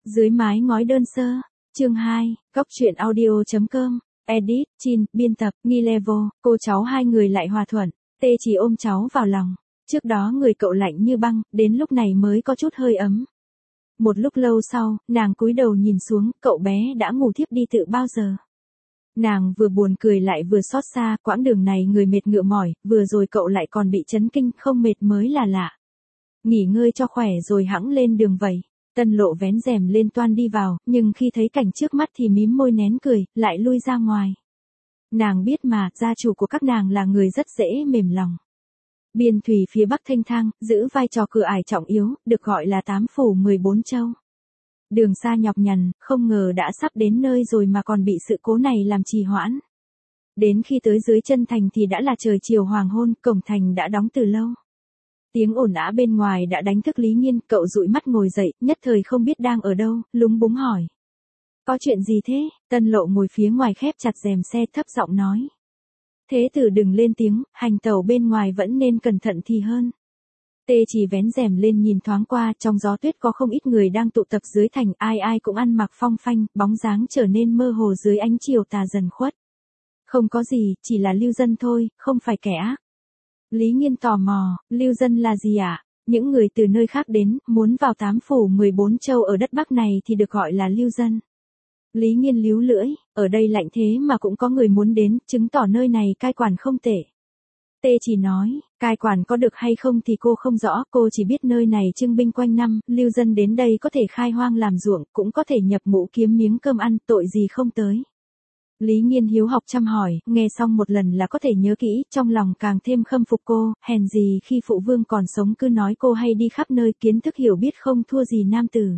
Dưới mái ngói đơn sơ, chương 2, Cóc truyện audio.com, edit, Chin, biên tập, Nghi Level, cô cháu hai người lại hòa thuận, Tê chỉ ôm cháu vào lòng, trước đó người cậu lạnh như băng, đến lúc này mới có chút hơi ấm. Một lúc lâu sau, nàng cúi đầu nhìn xuống, cậu bé đã ngủ thiếp đi từ bao giờ. Nàng vừa buồn cười lại vừa xót xa, quãng đường này người mệt ngựa mỏi, vừa rồi cậu lại còn bị chấn kinh, không mệt mới là lạ. Nghỉ ngơi cho khỏe rồi hẵng lên đường vậy. Tân Lộ vén rèm lên toan đi vào, nhưng khi thấy cảnh trước mắt thì mím môi nén cười, lại lui ra ngoài. Nàng biết mà, gia chủ của các nàng là người rất dễ mềm lòng. Biên thủy phía bắc Thanh Thang, giữ vai trò cửa ải trọng yếu, được gọi là 8 phủ 14 châu. Đường xa nhọc nhằn, không ngờ đã sắp đến nơi rồi mà còn bị sự cố này làm trì hoãn. Đến khi tới dưới chân thành thì đã là trời chiều hoàng hôn, cổng thành đã đóng từ lâu. Tiếng ồn ào bên ngoài đã đánh thức Lý Nghiên, cậu dụi mắt ngồi dậy, nhất thời không biết đang ở đâu, lúng búng hỏi. Có chuyện gì thế? Tân Lộ ngồi phía ngoài khép chặt rèm xe thấp giọng nói. Thế tử đừng lên tiếng, hành tẩu bên ngoài vẫn nên cẩn thận thì hơn. Tê chỉ vén rèm lên nhìn thoáng qua, trong gió tuyết có không ít người đang tụ tập dưới thành, ai ai cũng ăn mặc phong phanh, bóng dáng trở nên mơ hồ dưới ánh chiều tà dần khuất. Không có gì, chỉ là lưu dân thôi, không phải kẻ ác. Lý Nghiên tò mò, lưu dân là gì ạ? Những người từ nơi khác đến, muốn vào 8 phủ 14 châu ở đất Bắc này thì được gọi là lưu dân. Lý Nghiên líu lưỡi, ở đây lạnh thế mà cũng có người muốn đến, chứng tỏ nơi này cai quản không tệ. Tê chỉ nói, cai quản có được hay không thì cô không rõ, cô chỉ biết nơi này trưng binh quanh năm, lưu dân đến đây có thể khai hoang làm ruộng, cũng có thể nhập ngũ kiếm miếng cơm ăn, tội gì không tới. Lý Nghiên hiếu học chăm hỏi, nghe xong một lần là có thể nhớ kỹ, trong lòng càng thêm khâm phục cô, hèn gì khi phụ vương còn sống cứ nói cô hay đi khắp nơi, kiến thức hiểu biết không thua gì nam tử.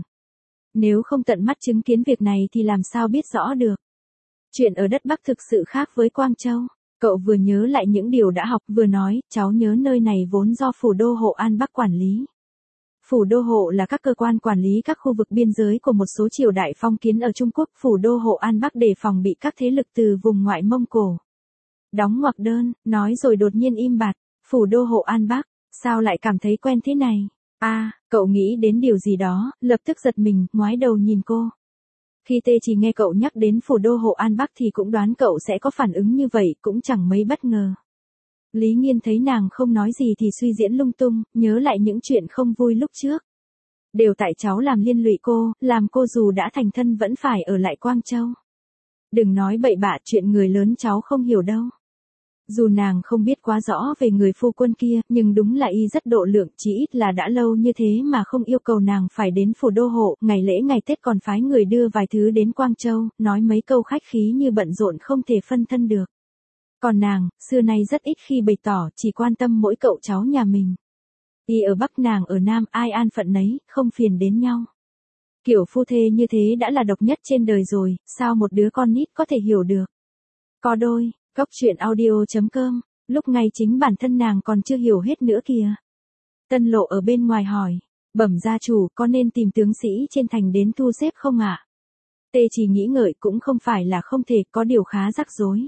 Nếu không tận mắt chứng kiến việc này thì làm sao biết rõ được. Chuyện ở đất Bắc thực sự khác với Quang Châu. Cậu vừa nhớ lại những điều đã học vừa nói, cháu nhớ nơi này vốn do phủ đô hộ An Bắc quản lý. Phủ đô hộ là các cơ quan quản lý các khu vực biên giới của một số triều đại phong kiến ở Trung Quốc. Phủ đô hộ An Bắc đề phòng bị các thế lực từ vùng ngoại Mông Cổ đóng ngoặc đơn, nói rồi đột nhiên im bặt. Phủ đô hộ An Bắc, sao lại cảm thấy quen thế này? Cậu nghĩ đến điều gì đó, lập tức giật mình, ngoái đầu nhìn cô. Khi Tê chỉ nghe cậu nhắc đến phủ đô hộ An Bắc thì cũng đoán cậu sẽ có phản ứng như vậy, cũng chẳng mấy bất ngờ. Lý Nghiên thấy nàng không nói gì thì suy diễn lung tung, nhớ lại những chuyện không vui lúc trước. Đều tại cháu làm liên lụy cô, làm cô dù đã thành thân vẫn phải ở lại Quang Châu. Đừng nói bậy bạ, chuyện người lớn cháu không hiểu đâu. Dù nàng không biết quá rõ về người phu quân kia, nhưng đúng là y rất độ lượng, chỉ ít là đã lâu như thế mà không yêu cầu nàng phải đến phủ đô hộ, ngày lễ ngày Tết còn phái người đưa vài thứ đến Quang Châu, nói mấy câu khách khí như bận rộn không thể phân thân được. Còn nàng, xưa nay rất ít khi bày tỏ, chỉ quan tâm mỗi cậu cháu nhà mình. Y ở Bắc nàng ở Nam, ai an phận nấy, không phiền đến nhau. Kiểu phu thê như thế đã là độc nhất trên đời rồi, sao một đứa con nít có thể hiểu được. Có đôi. Cóc truyện audio.com, lúc ngay chính bản thân nàng còn chưa hiểu hết nữa kìa. Tân Lộ ở bên ngoài hỏi, bẩm gia chủ, có nên tìm tướng sĩ trên thành đến thu xếp không ạ? Tê chỉ nghĩ ngợi, cũng không phải là không thể, có điều khá rắc rối.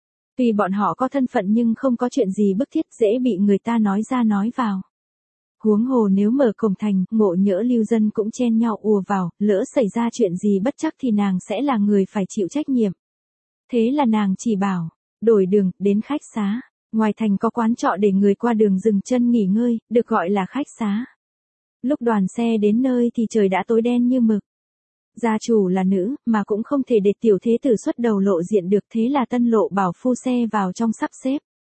Vì bọn họ có thân phận nhưng không có chuyện gì bức thiết, dễ bị người ta nói ra nói vào. Huống hồ nếu mở cổng thành, ngộ nhỡ lưu dân cũng chen nhau ùa vào, lỡ xảy ra chuyện gì bất chắc thì nàng sẽ là người phải chịu trách nhiệm. Thế là nàng chỉ bảo, đổi đường, đến khách xá. Ngoài thành có quán trọ để người qua đường dừng chân nghỉ ngơi, được gọi là khách xá. Lúc đoàn xe đến nơi thì trời đã tối đen như mực. Gia chủ là nữ, mà cũng không thể để tiểu thế tử xuất đầu lộ diện được, thế là Tân Lộ bảo phu xe vào trong sắp xếp.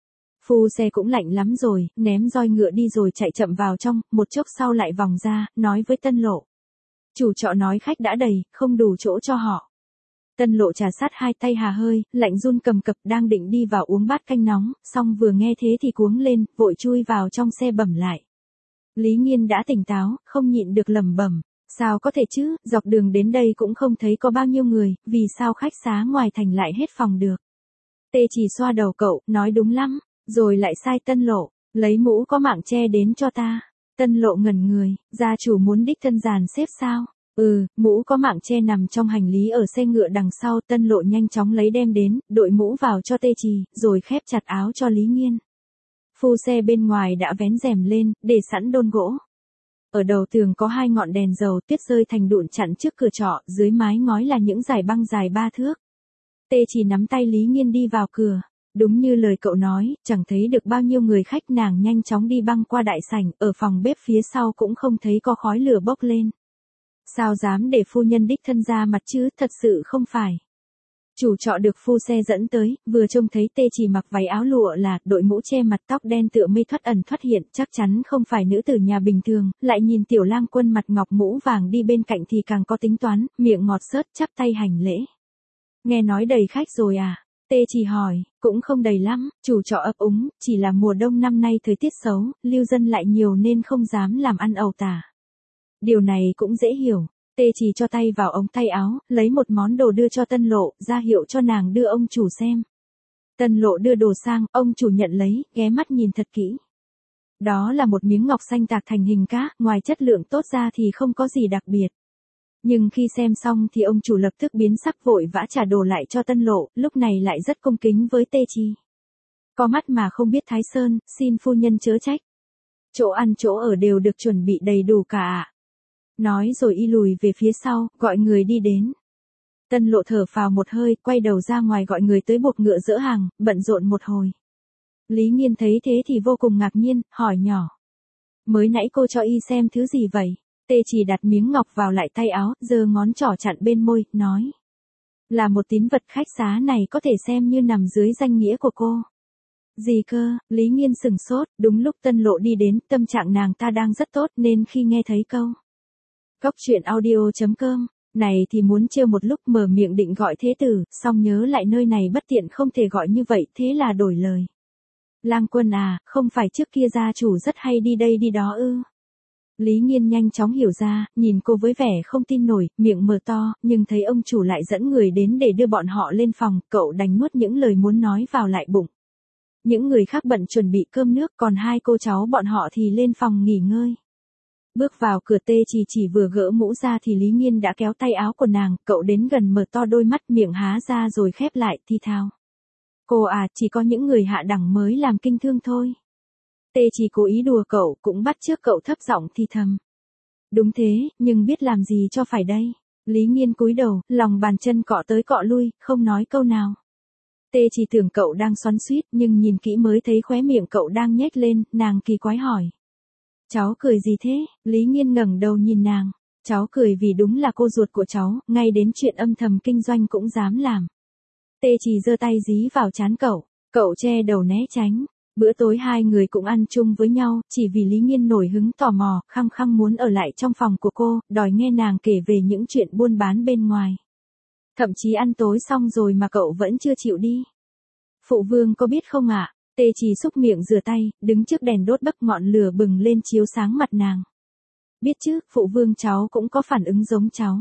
Phu xe cũng lạnh lắm rồi, ném roi ngựa đi rồi chạy chậm vào trong, một chốc sau lại vòng ra, nói với Tân Lộ. Chủ trọ nói khách đã đầy, không đủ chỗ cho họ. Tân Lộ trà sát hai tay hà hơi, lạnh run cầm cập, đang định đi vào uống bát canh nóng, xong vừa nghe thế thì cuống lên, vội chui vào trong xe bẩm lại. Lý Nghiên đã tỉnh táo, không nhịn được lẩm bẩm, sao có thể chứ, dọc đường đến đây cũng không thấy có bao nhiêu người, vì sao khách xá ngoài thành lại hết phòng được. Tê chỉ xoa đầu cậu, nói đúng lắm, rồi lại sai Tân Lộ, lấy mũ có mạng che đến cho ta. Tân Lộ ngẩn người, gia chủ muốn đích thân dàn xếp sao? Mũ có mạng che nằm trong hành lý ở xe ngựa đằng sau. Tân Lộ nhanh chóng lấy đem đến, đội mũ vào cho Tê Trì, rồi khép chặt áo cho Lý Nghiên. Phu xe bên ngoài đã vén rèm lên, để sẵn đôn gỗ. Ở đầu tường có 2 ngọn đèn dầu, tuyết rơi thành đụn chặn trước cửa trọ, dưới mái ngói là những dải băng dài 3 thước. Tê chỉ nắm tay Lý Nghiên đi vào cửa. Đúng như lời cậu nói, chẳng thấy được bao nhiêu người khách, nàng nhanh chóng đi băng qua đại sảnh, ở phòng bếp phía sau cũng không thấy có khói lửa bốc lên. Sao dám để phu nhân đích thân ra mặt chứ, thật sự không phải. Chủ trọ được phu xe dẫn tới, vừa trông thấy Tê chỉ mặc váy áo lụa là, đội mũ che mặt, tóc đen tựa mây thoát ẩn thoát hiện, chắc chắn không phải nữ tử nhà bình thường, lại nhìn Tiểu Lang Quân mặt ngọc mũ vàng đi bên cạnh thì càng có tính toán, miệng ngọt xớt chắp tay hành lễ. Nghe nói đầy khách rồi à? Tê chỉ hỏi, cũng không đầy lắm, chủ trọ ấp úng, chỉ là mùa đông năm nay thời tiết xấu, lưu dân lại nhiều nên không dám làm ăn ẩu tả. Điều này cũng dễ hiểu. Tê chỉ cho tay vào ống tay áo, lấy một món đồ đưa cho Tân Lộ, ra hiệu cho nàng đưa ông chủ xem. Tân Lộ đưa đồ sang, ông chủ nhận lấy, ghé mắt nhìn thật kỹ. Đó là một miếng ngọc xanh tạc thành hình cá, ngoài chất lượng tốt ra thì không có gì đặc biệt. Nhưng khi xem xong thì ông chủ lập tức biến sắc, vội vã trả đồ lại cho Tân Lộ, lúc này lại rất cung kính với Tê chi. Có mắt mà không biết Thái Sơn, xin phu nhân chớ trách. Chỗ ăn chỗ ở đều được chuẩn bị đầy đủ cả ạ. Nói rồi y lùi về phía sau, gọi người đi đến. Tân Lộ thở phào một hơi, quay đầu ra ngoài gọi người tới buộc ngựa dỡ hàng, bận rộn một hồi. Lý Nghiên thấy thế thì vô cùng ngạc nhiên, hỏi nhỏ. Mới nãy cô cho y xem thứ gì vậy? Tê chỉ đặt miếng ngọc vào lại tay áo, giơ ngón trỏ chặn bên môi, nói. Là một tín vật khách xá này có thể xem như nằm dưới danh nghĩa của cô. Gì cơ? Lý Nghiên sừng sốt, đúng lúc Tân Lộ đi đến, tâm trạng nàng ta đang rất tốt nên khi nghe thấy câu. Cóc truyện audio.com, này thì muốn trêu một lúc, mở miệng định gọi thế tử, xong nhớ lại nơi này bất tiện không thể gọi như vậy, thế là đổi lời. Lang Quân à, không phải trước kia gia chủ rất hay đi đây đi đó ư? Lý Nghiên nhanh chóng hiểu ra, nhìn cô với vẻ không tin nổi, miệng mở to, nhưng thấy ông chủ lại dẫn người đến để đưa bọn họ lên phòng, cậu đành nuốt những lời muốn nói vào lại bụng. Những người khác bận chuẩn bị cơm nước, còn 2 cô cháu bọn họ thì lên phòng nghỉ ngơi. Bước vào cửa, Tê chỉ vừa gỡ mũ ra thì Lý Nghiên đã kéo tay áo của nàng, cậu đến gần mở to đôi mắt, miệng há ra rồi khép lại, thi thao. Cô à, chỉ có những người hạ đẳng mới làm kinh thương thôi. Tê chỉ cố ý đùa cậu, cũng bắt chước cậu thấp giọng thì thầm. Đúng thế, nhưng biết làm gì cho phải đây. Lý Nghiên cúi đầu, lòng bàn chân cọ tới cọ lui, không nói câu nào. Tê chỉ tưởng cậu đang xoắn xuýt, nhưng nhìn kỹ mới thấy khóe miệng cậu đang nhếch lên, nàng kỳ quái hỏi. Cháu cười gì thế? Lý Nghiên ngẩng đầu nhìn nàng. Cháu cười vì đúng là cô ruột của cháu, ngay đến chuyện âm thầm kinh doanh cũng dám làm. Tê chỉ giơ tay dí vào trán cậu, cậu che đầu né tránh. Bữa tối 2 người cũng ăn chung với nhau, chỉ vì Lý Nghiên nổi hứng tò mò, khăng khăng muốn ở lại trong phòng của cô, đòi nghe nàng kể về những chuyện buôn bán bên ngoài. Thậm chí ăn tối xong rồi mà cậu vẫn chưa chịu đi. Phụ vương có biết không ạ? Tê chỉ xúc miệng rửa tay, đứng trước đèn đốt bấc, ngọn lửa bừng lên chiếu sáng mặt nàng. Biết chứ, phụ vương cháu cũng có phản ứng giống cháu.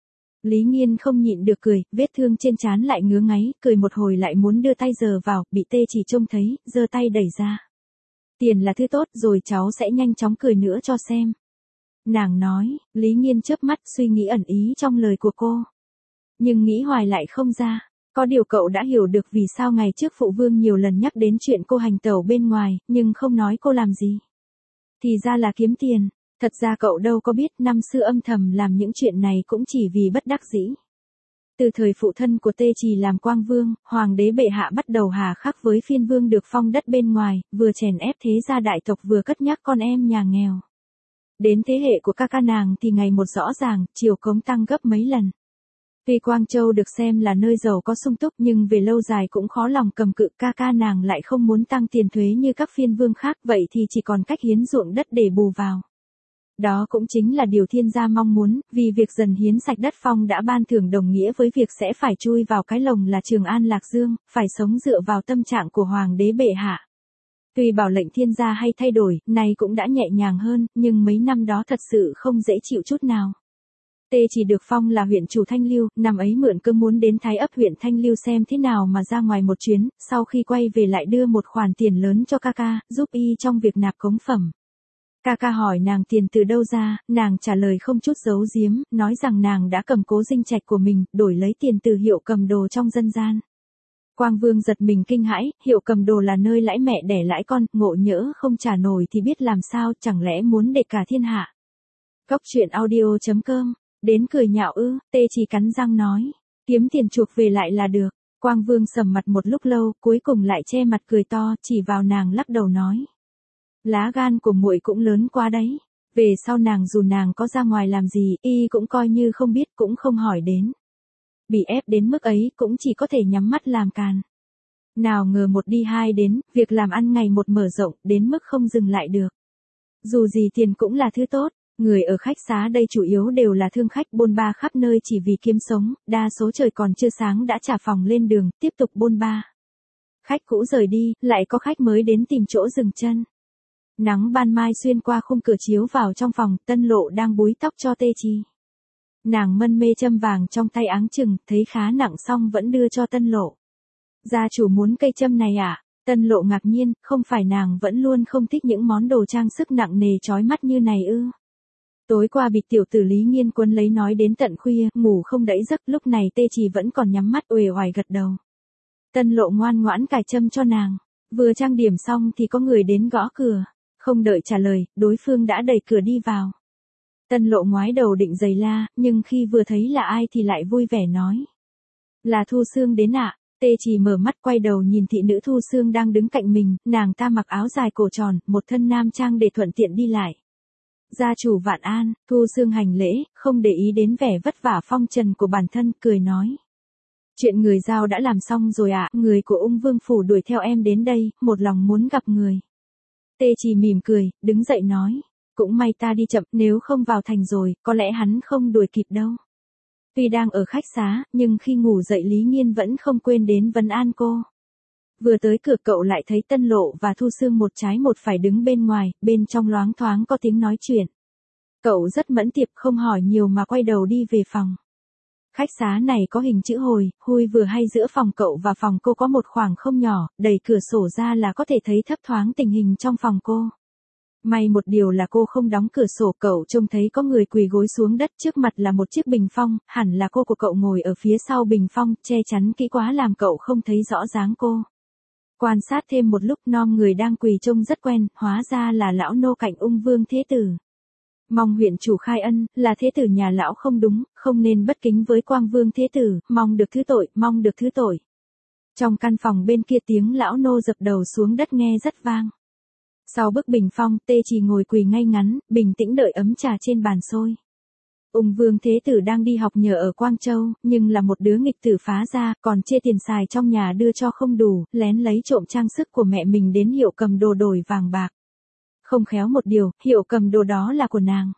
Lý Nghiên không nhịn được cười, vết thương trên trán lại ngứa ngáy, cười một hồi lại muốn đưa tay giơ vào, bị Tê chỉ trông thấy, giơ tay đẩy ra. Tiền là thứ tốt rồi, cháu sẽ nhanh chóng cười nữa cho xem. Nàng nói. Lý Nghiên chớp mắt, suy nghĩ ẩn ý trong lời của cô. Nhưng nghĩ hoài lại không ra. Có điều cậu đã hiểu được vì sao ngày trước phụ vương nhiều lần nhắc đến chuyện cô hành tẩu bên ngoài, nhưng không nói cô làm gì. Thì ra là kiếm tiền. Thật ra cậu đâu có biết, năm xưa âm thầm làm những chuyện này cũng chỉ vì bất đắc dĩ. Từ thời phụ thân của Tê chỉ làm Quang Vương, Hoàng đế bệ hạ bắt đầu hà khắc với Phiên Vương được phong đất bên ngoài, vừa chèn ép thế gia đại tộc vừa cất nhắc con em nhà nghèo. Đến thế hệ của ca ca nàng thì ngày một rõ ràng, triều cống tăng gấp mấy lần. Tuy Quang Châu được xem là nơi giàu có sung túc nhưng về lâu dài cũng khó lòng cầm cự, ca ca nàng lại không muốn tăng tiền thuế như các phiên vương khác, vậy thì chỉ còn cách hiến ruộng đất để bù vào. Đó cũng chính là điều thiên gia mong muốn, vì việc dần hiến sạch đất phong đã ban thưởng đồng nghĩa với việc sẽ phải chui vào cái lồng là Trường An Lạc Dương, phải sống dựa vào tâm trạng của Hoàng đế bệ hạ. Tuy bảo lệnh thiên gia hay thay đổi, nay cũng đã nhẹ nhàng hơn, nhưng mấy năm đó thật sự không dễ chịu chút nào. Tê chỉ được phong là huyện chủ Thanh Lưu, năm ấy mượn cớ muốn đến Thái Ấp huyện Thanh Lưu xem thế nào mà ra ngoài một chuyến, sau khi quay về lại đưa một khoản tiền lớn cho ca ca, giúp y trong việc nạp cống phẩm. Ca ca hỏi nàng tiền từ đâu ra, nàng trả lời không chút giấu giếm, nói rằng nàng đã cầm cố dinh trạch của mình, đổi lấy tiền từ hiệu cầm đồ trong dân gian. Quang Vương giật mình kinh hãi, hiệu cầm đồ là nơi lãi mẹ đẻ lãi con, ngộ nhỡ không trả nổi thì biết làm sao, chẳng lẽ muốn để cả thiên hạ. Cóc truyện audio.com, đến cười nhạo ư, Tê chỉ cắn răng nói. Kiếm tiền chuộc về lại là được. Quang Vương sầm mặt một lúc lâu, cuối cùng lại che mặt cười to, chỉ vào nàng lắc đầu nói. Lá gan của muội cũng lớn quá đấy. Về sau nàng dù nàng có ra ngoài làm gì, y cũng coi như không biết, cũng không hỏi đến. Bị ép đến mức ấy cũng chỉ có thể nhắm mắt làm càn. Nào ngờ một đi hai đến, việc làm ăn ngày một mở rộng, đến mức không dừng lại được. Dù gì tiền cũng là thứ tốt, người ở khách xá đây chủ yếu đều là thương khách bôn ba khắp nơi chỉ vì kiếm sống, đa số trời còn chưa sáng đã trả phòng lên đường, tiếp tục bôn ba. Khách cũ rời đi, lại có khách mới đến tìm chỗ dừng chân. Nắng ban mai xuyên qua khung cửa chiếu vào trong phòng, Tân Lộ đang búi tóc cho Tê Chi. Nàng mân mê châm vàng trong tay áng chừng, thấy khá nặng xong vẫn đưa cho Tân Lộ. Gia chủ muốn cây châm này à? Tân Lộ ngạc nhiên, không phải nàng vẫn luôn không thích những món đồ trang sức nặng nề chói mắt như này ư? Tối qua bị tiểu tử Lý Nghiên Quân lấy nói đến tận khuya, ngủ không đẫy giấc, lúc này Tê Chỉ vẫn còn nhắm mắt uể oải gật đầu. Tân Lộ ngoan ngoãn cài châm cho nàng, vừa trang điểm xong thì có người đến gõ cửa, không đợi trả lời, đối phương đã đẩy cửa đi vào. Tân Lộ ngoái đầu định giày la, nhưng khi vừa thấy là ai thì lại vui vẻ nói. Là Thu Sương đến ạ. Tê Chỉ mở mắt quay đầu nhìn thị nữ Thu Sương đang đứng cạnh mình, nàng ta mặc áo dài cổ tròn, một thân nam trang để thuận tiện đi lại. Gia chủ vạn an, Thu Sương hành lễ, không để ý đến vẻ vất vả phong trần của bản thân, cười nói. Chuyện người giao đã làm xong rồi ạ, người của Ung Vương Phủ đuổi theo em đến đây, một lòng muốn gặp người. Tê Chỉ mỉm cười, đứng dậy nói. Cũng may ta đi chậm, nếu không vào thành rồi, có lẽ hắn không đuổi kịp đâu. Tuy đang ở khách xá, nhưng khi ngủ dậy Lý Nghiên vẫn không quên đến vấn an cô. Vừa tới cửa cậu lại thấy Tân Lộ và Thu Sương một trái một phải đứng bên ngoài, bên trong loáng thoáng có tiếng nói chuyện. Cậu rất mẫn tiệp không hỏi nhiều mà quay đầu đi về phòng. Khách xá này có hình chữ hồi, hui vừa hay giữa phòng cậu và phòng cô có một khoảng không nhỏ, đẩy cửa sổ ra là có thể thấy thấp thoáng tình hình trong phòng cô. May một điều là cô không đóng cửa sổ, cậu trông thấy có người quỳ gối xuống đất, trước mặt là một chiếc bình phong, hẳn là cô của cậu ngồi ở phía sau bình phong, che chắn kỹ quá làm cậu không thấy rõ dáng cô. Quan sát thêm một lúc, nom người đang quỳ trông rất quen, hóa ra là lão nô cạnh Ung Vương Thế Tử. Mong huyện chủ khai ân, là Thế Tử nhà lão không đúng, không nên bất kính với Quang Vương Thế Tử, mong được thứ tội, mong được thứ tội. Trong căn phòng bên kia tiếng lão nô dập đầu xuống đất nghe rất vang. Sau bức bình phong, Tê Chỉ ngồi quỳ ngay ngắn, bình tĩnh đợi ấm trà trên bàn sôi. Ung Vương Thế Tử đang đi học nhờ ở Quang Châu, nhưng là một đứa nghịch tử phá ra, còn chê tiền xài trong nhà đưa cho không đủ, lén lấy trộm trang sức của mẹ mình đến hiệu cầm đồ đổi vàng bạc. Không khéo một điều, hiệu cầm đồ đó là của nàng.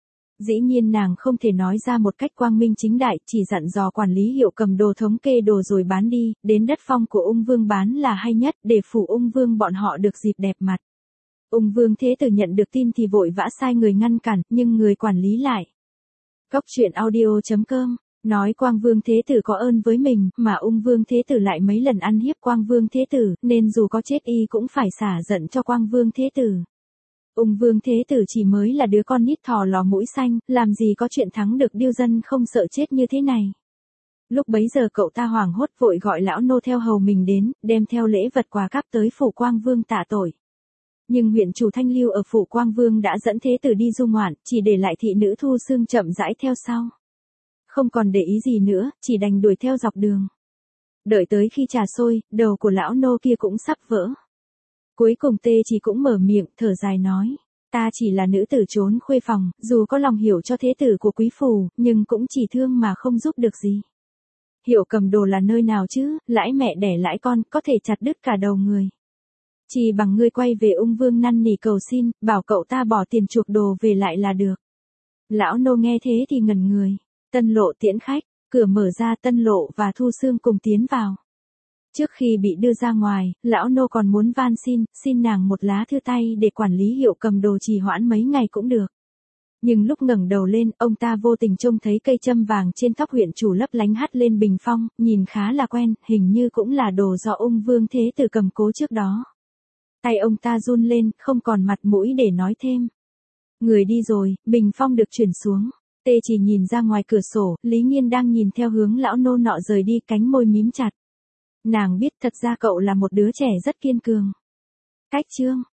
Dĩ nhiên nàng không thể nói ra một cách quang minh chính đại, chỉ dặn dò quản lý hiệu cầm đồ thống kê đồ rồi bán đi, đến đất phong của Ung Vương bán là hay nhất, để phủ Ung Vương bọn họ được dịp đẹp mặt. Ung Vương Thế Tử nhận được tin thì vội vã sai người ngăn cản, nhưng người quản lý lại. Cóc truyện audio.com, nói Quang Vương Thế Tử có ơn với mình, mà Ung Vương Thế Tử lại mấy lần ăn hiếp Quang Vương Thế Tử, nên dù có chết y cũng phải xả giận cho Quang Vương Thế Tử. Ung Vương Thế Tử chỉ mới là đứa con nít thò lò mũi xanh, làm gì có chuyện thắng được điêu dân không sợ chết như thế này. Lúc bấy giờ cậu ta hoảng hốt vội gọi lão nô theo hầu mình đến, đem theo lễ vật quà cáp tới phủ Quang Vương tạ tội. Nhưng huyện chủ Thanh Lưu ở phủ Quang Vương đã dẫn Thế Tử đi du ngoạn, chỉ để lại thị nữ Thu Sương chậm rãi theo sau. Không còn để ý gì nữa, chỉ đành đuổi theo dọc đường. Đợi tới khi trà sôi, đầu của lão nô kia cũng sắp vỡ. Cuối cùng Tê Chỉ cũng mở miệng, thở dài nói. Ta chỉ là nữ tử trốn khuê phòng, dù có lòng hiểu cho Thế Tử của quý phủ, nhưng cũng chỉ thương mà không giúp được gì. Hiệu cầm đồ là nơi nào chứ, lãi mẹ đẻ lãi con, có thể chặt đứt cả đầu người. Chỉ bằng ngươi quay về Ung Vương năn nỉ cầu xin, bảo cậu ta bỏ tiền chuộc đồ về lại là được. Lão nô nghe thế thì ngẩn người. Tân Lộ tiễn khách, cửa mở ra, Tân Lộ và Thu Sương cùng tiến vào. Trước khi bị đưa ra ngoài, lão nô còn muốn van xin nàng một lá thư tay để quản lý hiệu cầm đồ trì hoãn mấy ngày cũng được. Nhưng lúc ngẩng đầu lên, ông ta vô tình trông thấy cây châm vàng trên tóc huyện chủ lấp lánh hắt lên bình phong, nhìn khá là quen, hình như cũng là đồ do Ung Vương Thế Tử cầm cố trước đó. Tay ông ta run lên, không còn mặt mũi để nói thêm. Người đi rồi, bình phong được chuyển xuống. Tê Chỉ nhìn ra ngoài cửa sổ, Lý Nghiên đang nhìn theo hướng lão nô nọ rời đi, cánh môi mím chặt. Nàng biết thật ra cậu là một đứa trẻ rất kiên cường. Cách chương